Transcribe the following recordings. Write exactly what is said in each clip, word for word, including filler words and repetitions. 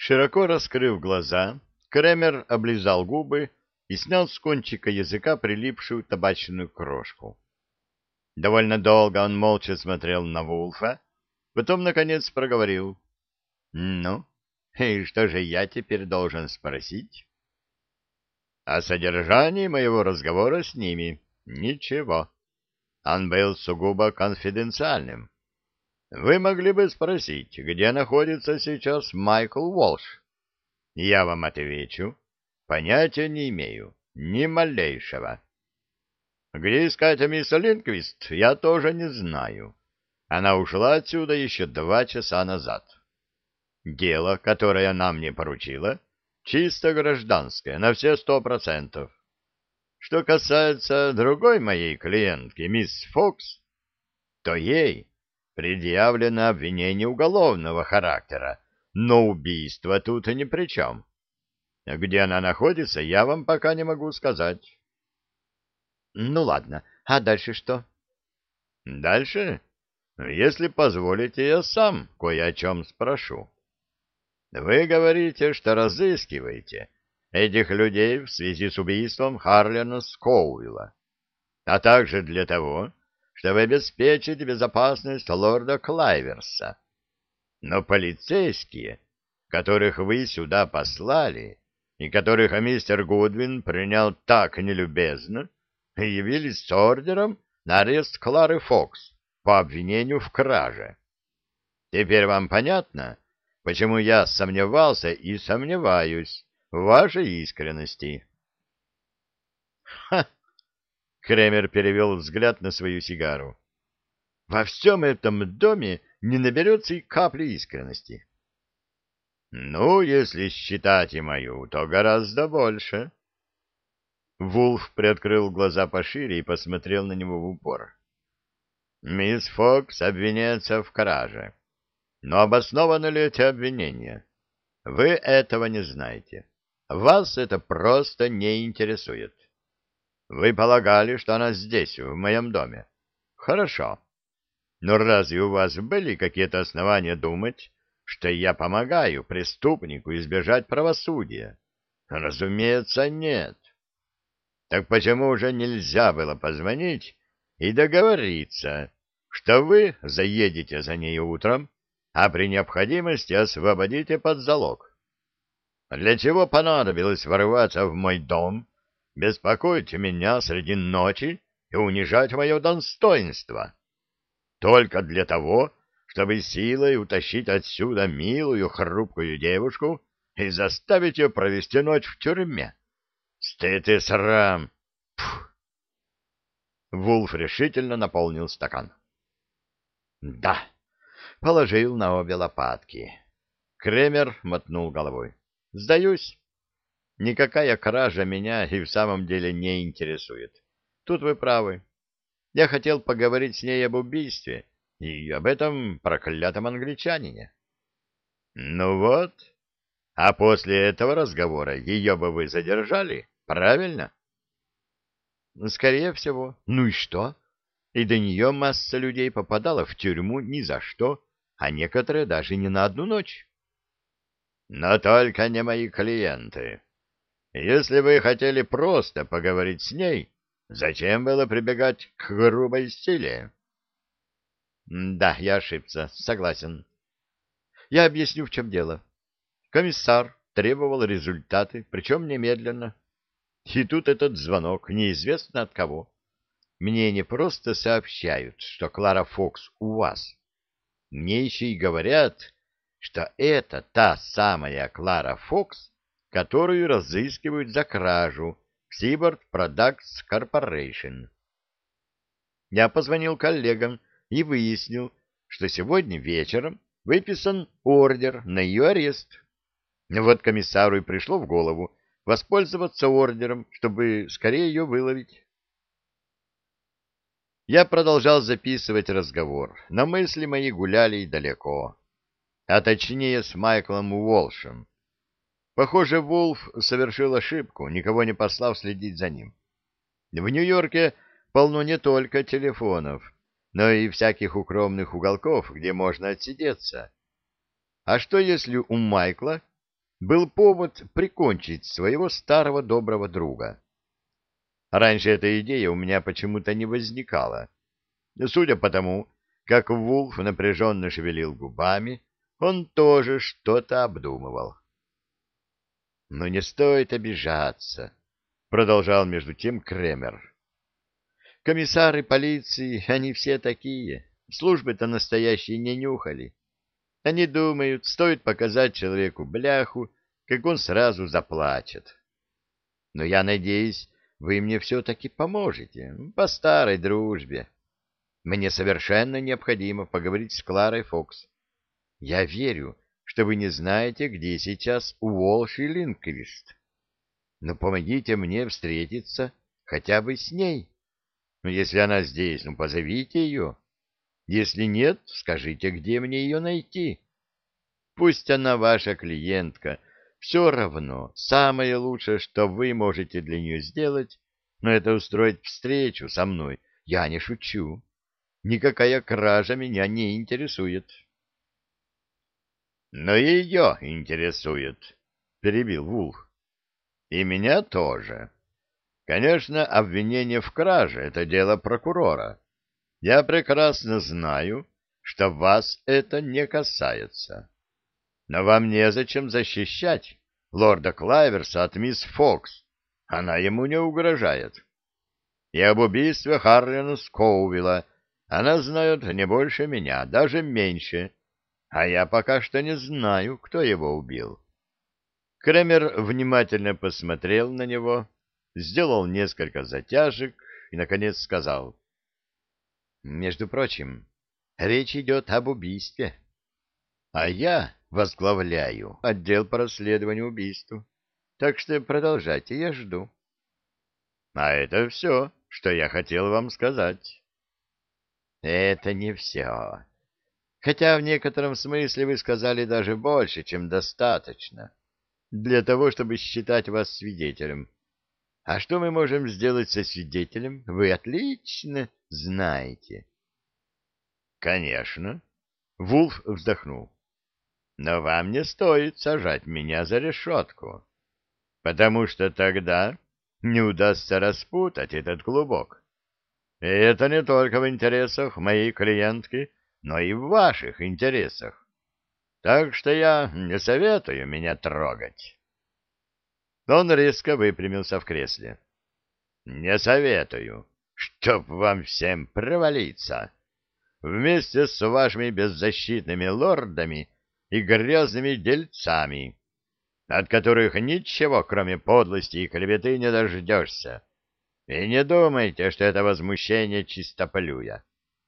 Широко раскрыв глаза, Кремер облизал губы и снял с кончика языка прилипшую табачную крошку. Довольно долго он молча смотрел на Вулфа, потом, наконец, проговорил. — Ну, и что же я теперь должен спросить? — О содержании моего разговора с ними. Ничего. Он был сугубо конфиденциальным. Вы могли бы спросить, где находится сейчас Майкл Уолш? Я вам отвечу. Понятия не имею. Ни малейшего. Где искать мисс Линквист, я тоже не знаю. Она ушла отсюда еще два часа назад. Дело, которое она мне поручила, чисто гражданское, на все сто процентов. Что касается другой моей клиентки, мисс Фокс, то ей предъявлено обвинение уголовного характера, но убийство тут и ни при чем. Где она находится, я вам пока не могу сказать. Ну ладно, а дальше что? Дальше? Если позволите, я сам кое о чем спрошу. Вы говорите, что разыскиваете этих людей в связи с убийством Харлена Скоуилла, а также для того, чтобы обеспечить безопасность лорда Клайверса. Но полицейские, которых вы сюда послали, и которых мистер Гудвин принял так нелюбезно, явились с ордером на арест Клары Фокс по обвинению в краже. Теперь вам понятно, почему я сомневался и сомневаюсь в вашей искренности? Ха! Кремер перевел взгляд на свою сигару. Во всем этом доме не наберется и капли искренности. Ну, если считать и мою, то гораздо больше. Вулф приоткрыл глаза пошире и посмотрел на него в упор. Мисс Фокс обвиняется в краже. Но обоснованы ли эти обвинения? Вы этого не знаете. Вас это просто не интересует. Вы полагали, что она здесь, в моем доме. Хорошо. Но разве у вас были какие-то основания думать, что я помогаю преступнику избежать правосудия? Разумеется, нет. Так почему же нельзя было позвонить и договориться, что вы заедете за ней утром, а при необходимости освободите под залог? Для чего понадобилось ворваться в мой дом, беспокоить меня среди ночи и унижать мое достоинство? Только для того, чтобы силой утащить отсюда милую, хрупкую девушку и заставить ее провести ночь в тюрьме. Стыд и срам! Фух. Вулф решительно наполнил стакан. Да, положил на обе лопатки. Кремер мотнул головой. Сдаюсь. Никакая кража меня и в самом деле не интересует. Тут вы правы. Я хотел поговорить с ней об убийстве и об этом проклятом англичанине. Ну вот, а после этого разговора ее бы вы задержали, правильно? Скорее всего. Ну и что? И до нее масса людей попадала в тюрьму ни за что, а некоторые даже не на одну ночь. Но только не мои клиенты. Если вы хотели просто поговорить с ней, зачем было прибегать к грубой силе? Да, я ошибся, согласен. Я объясню, в чем дело. Комиссар требовал результаты, причем немедленно. И тут этот звонок, неизвестно от кого. Мне не просто сообщают, что Клара Фокс у вас. Мне еще и говорят, что это та самая Клара Фокс, которую разыскивают за кражу в Seaboard Products Corporation. Я позвонил коллегам и выяснил, что сегодня вечером выписан ордер на ее арест. Вот комиссару и пришло в голову воспользоваться ордером, чтобы скорее ее выловить. Я продолжал записывать разговор, но мысли мои гуляли далеко, а точнее с Майклом Уолшем. Похоже, Вулф совершил ошибку, никого не послав следить за ним. В Нью-Йорке полно не только телефонов, но и всяких укромных уголков, где можно отсидеться. А что, если у Майкла был повод прикончить своего старого доброго друга. Раньше эта идея у меня почему-то не возникала. Судя по тому, как Вулф напряженно шевелил губами, он тоже что-то обдумывал. — Но не стоит обижаться, — продолжал между тем Кремер. — Комиссары полиции, они все такие. Службы-то настоящие не нюхали. Они думают, стоит показать человеку бляху, как он сразу заплачет. Но я надеюсь, вы мне все-таки поможете, по старой дружбе. Мне совершенно необходимо поговорить с Кларой Фокс. Я верю, что вы не знаете, где сейчас Уолш и Линквист. Но помогите мне встретиться хотя бы с ней. Ну, если она здесь, ну, позовите ее. Если нет, скажите, где мне ее найти. Пусть она ваша клиентка, все равно. Самое лучшее, что вы можете для нее сделать, но это устроить встречу со мной. Я не шучу. Никакая кража меня не интересует. — Но ее интересует, — перебил Вулф. — И меня тоже. Конечно, обвинение в краже — это дело прокурора. Я прекрасно знаю, что вас это не касается. Но вам незачем защищать лорда Клайверса от мисс Фокс. Она ему не угрожает. И об убийстве Харлина Скоувилла она знает не больше меня, даже меньше. А я пока что не знаю, кто его убил. Кремер внимательно посмотрел на него, сделал несколько затяжек и, наконец, сказал: «Между прочим, речь идет об убийстве, а я возглавляю отдел по расследованию убийств, так что продолжайте, я жду». А это все, что я хотел вам сказать. Это не все. Хотя в некотором смысле вы сказали даже больше, чем достаточно, для того, чтобы считать вас свидетелем. А что мы можем сделать со свидетелем, вы отлично знаете. Конечно. Вулф вздохнул. Но вам не стоит сажать меня за решетку, потому что тогда не удастся распутать этот клубок. И это не только в интересах моей клиентки, но и в ваших интересах. Так что я не советую меня трогать. Он резко выпрямился в кресле. Не советую, чтоб вам всем провалиться. Вместе с вашими беззащитными лордами и грязными дельцами, от которых ничего, кроме подлости и клеветы, не дождешься. И не думайте, что это возмущение чистоплюя.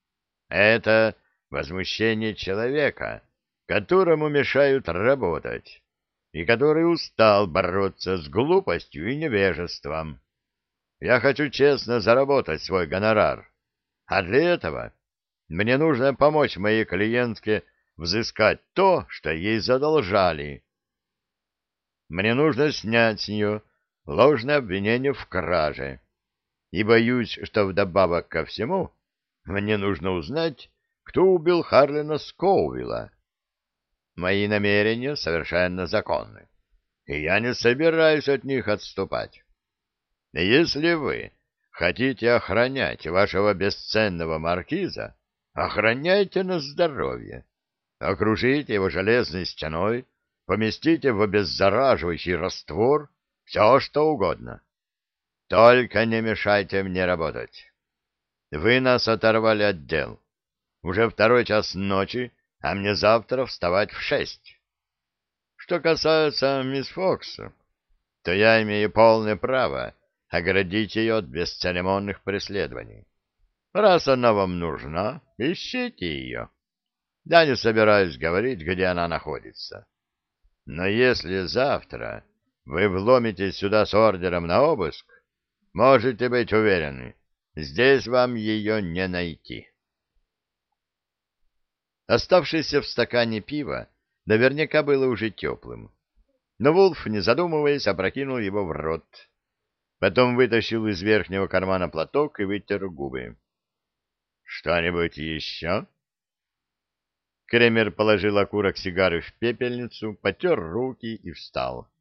Это возмущение человека, которому мешают работать, и который устал бороться с глупостью и невежеством. Я хочу честно заработать свой гонорар, а для этого мне нужно помочь моей клиентке взыскать то, что ей задолжали. Мне нужно снять с нее ложное обвинение в краже. И боюсь, что вдобавок ко всему мне нужно узнать, кто убил Харлина Скоувилла. Мои намерения совершенно законны, и я не собираюсь от них отступать. Если вы хотите охранять вашего бесценного маркиза, охраняйте на здоровье. Окружите его железной стеной, поместите в обеззараживающий раствор, все что угодно. Только не мешайте мне работать. Вы нас оторвали от дел. Уже второй час ночи, а мне завтра вставать в шесть. Что касается мисс Фокс, то я имею полное право оградить ее от бесцеремонных преследований. Раз она вам нужна, ищите ее. Я не собираюсь говорить, где она находится. Но если завтра вы вломитесь сюда с ордером на обыск, можете быть уверены, здесь вам ее не найти. Оставшееся в стакане пива наверняка было уже теплым, но Вулф, не задумываясь, опрокинул его в рот. Потом вытащил из верхнего кармана платок и вытер губы. — Что-нибудь еще? Кремер положил окурок сигары в пепельницу, потер руки и встал.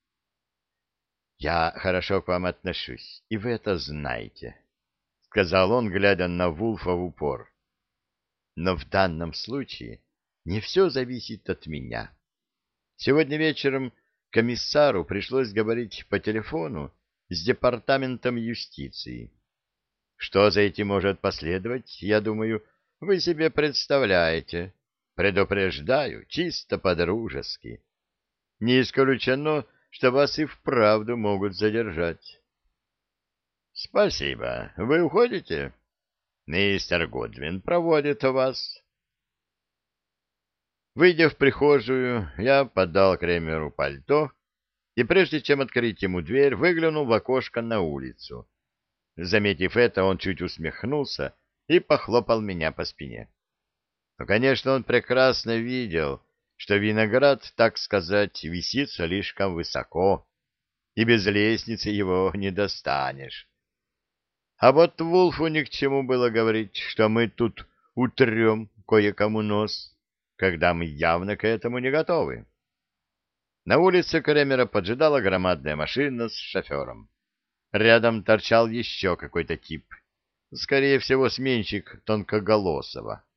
«Я хорошо к вам отношусь, и вы это знаете», — сказал он, глядя на Вулфа в упор. «Но в данном случае не все зависит от меня. Сегодня вечером комиссару пришлось говорить по телефону с департаментом юстиции. Что за этим может последовать, я думаю, вы себе представляете. Предупреждаю, чисто по-дружески. Не исключено, что вас и вправду могут задержать». «Спасибо. Вы уходите? Мистер Гудвин проводит вас». Выйдя в прихожую, я подал Кремеру пальто и, прежде чем открыть ему дверь, выглянул в окошко на улицу. Заметив это, он чуть усмехнулся и похлопал меня по спине. Но, конечно, он прекрасно видел, что виноград, так сказать, висит слишком высоко, и без лестницы его не достанешь. А вот Вулфу ни к чему было говорить, что мы тут утрем кое-кому нос, когда мы явно к этому не готовы. На улице Кремера поджидала громадная машина с шофером. Рядом торчал еще какой-то тип, скорее всего, сменщик Тонкоголосого.